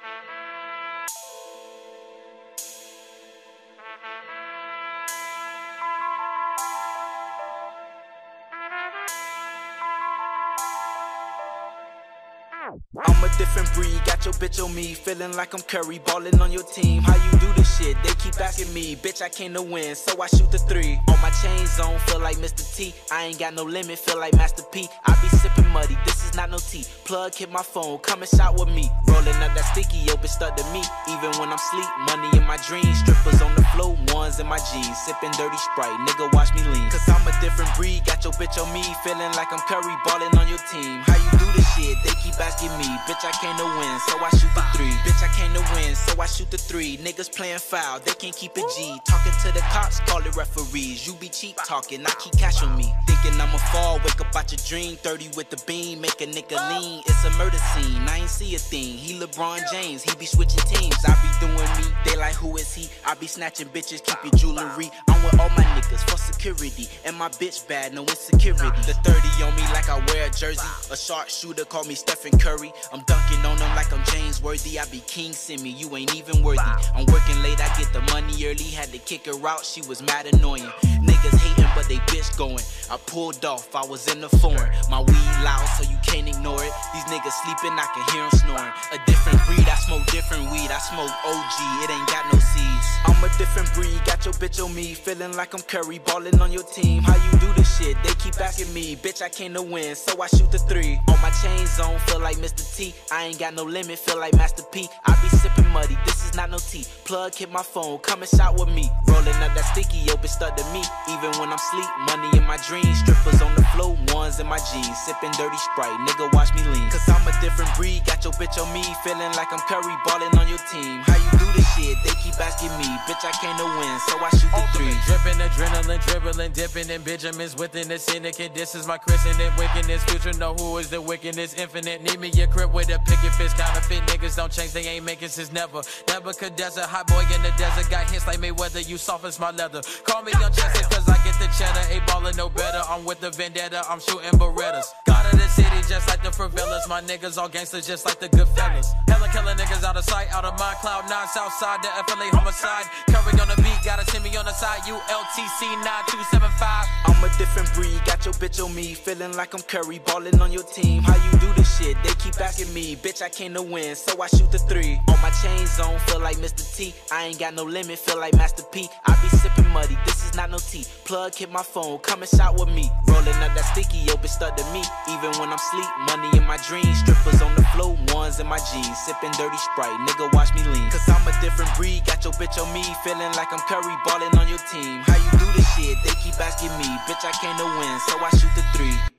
I'm a different breed, got your bitch on me, feeling like I'm Curry, ballin' on your team. How you do this shit? They keep asking me, bitch, I came to win, so I shoot the three. On my chains on, feel like Mr. T. I ain't got no limit, feel like Master P. I be sippin' muddy, this is not no tea. Plug hit my phone, come and shot with me. Rollin' up that sticky, yo, bitch stuck to me. Even when I'm sleep, money in my dreams. Strippers on the floor, ones in my G's. Sippin' dirty Sprite, nigga, watch me lean. Cause I'm a different breed, got your bitch on me, feeling like I'm Curry, ballin' on your team. How you do this shit? They keep asking me, bitch, I came to win, so I shoot the three. Bitch, I came to win, so I shoot the three. Niggas playing foul, they can't keep it G. Talking to the cops, call it referees. You be cheap talking, I keep cash on me. Thinking I'ma fall, wake up out your dream. 30 with the beam, make a nigga lean. It's a murder scene, I ain't see a thing. He LeBron James, he be switching teams. I be doing me, they like who is he? I be snatching bitches, keep your jewelry. I'm with all my niggas for security, and my bitch bad, no insecurity. The 30 on me like I wear a jersey. A sharp shooter call me Stephen Curry. I'm dunking on them like I'm James Worthy. I be King Simi, you ain't even worthy. I'm working late, I get the money early. Had to kick her out, she was mad annoying. Niggas hating, but they bitch going. I pulled off, I was in the foreign. My weed loud, so you can't ignore it. These niggas sleeping, I can hear them snoring. A different breed, I smoke different weed. I smoke OG, it ain't got no seeds. I'm a different breed, got your bitch on me, feeling like I'm Curry, ballin' on your team. How you do this shit? They keep asking me, bitch, I came to win, so I shoot the three. On my chains on, feel like Mr. T. I ain't got no limit, feel like Master P. I be sippin' muddy, this is not no tea. Plug hit my phone, come and shot with me. Rollin' up that sticky, yo, bitch stuck to me. Even when I'm sleep, money in my dreams. Strippers on the floor, ones in my G's. Sippin' dirty Sprite, nigga, watch me lean. Cause I'm a different breed, got your bitch on me, feeling like I'm Curry, ballin' on your team. How you do this shit? They keep asking me, bitch, I came to win, so I shoot the three. Drippin' adrenaline, dribbling, dipping in Benjamins within the syndicate. This is my christening, wickedness. Future know who is the wickedness, infinite. Need me a crib with a picket fist. Counterfeit niggas don't change, they ain't making since never. Nebuchadnezzar, hot boy in the desert. Got hits like Mayweather, you soft as my leather. Call me Young Chester, cause I get the cheddar. Ain't ballin' no better, I'm with the vendetta. I'm shooting Berettas. God of the city, just like the favelas. My niggas all gangsters, just like the good fellas. Hella killer niggas out of sight, out of mind. Cloud 9, Southside, the FLA homicide. Curry on the beat, gotta send me on the side. ULTC 9275. I'm a different breed, got your bitch on me, feeling like I'm Curry, ballin' on your team. How you do this shit? They keep asking me, bitch, I came to win, so I shoot the three. On my chains on, feel like Mr. T. I ain't got no limit, feel like Master P. I be sippin' muddy, this is not no tea. Plug hit my phone, come and shot with me. Rollin' up that sticky, yo, bitch stuck to me. Even when I'm sleep, money in my dreams. Strippers on the floor, ones in my G's. Sippin' dirty Sprite, nigga, watch me lean. Cause I'm a different breed, got your bitch on me, feeling like I'm Curry, ballin' on your team. How you do this shit? They keep asking me, bitch, I came to win, so I shoot the three.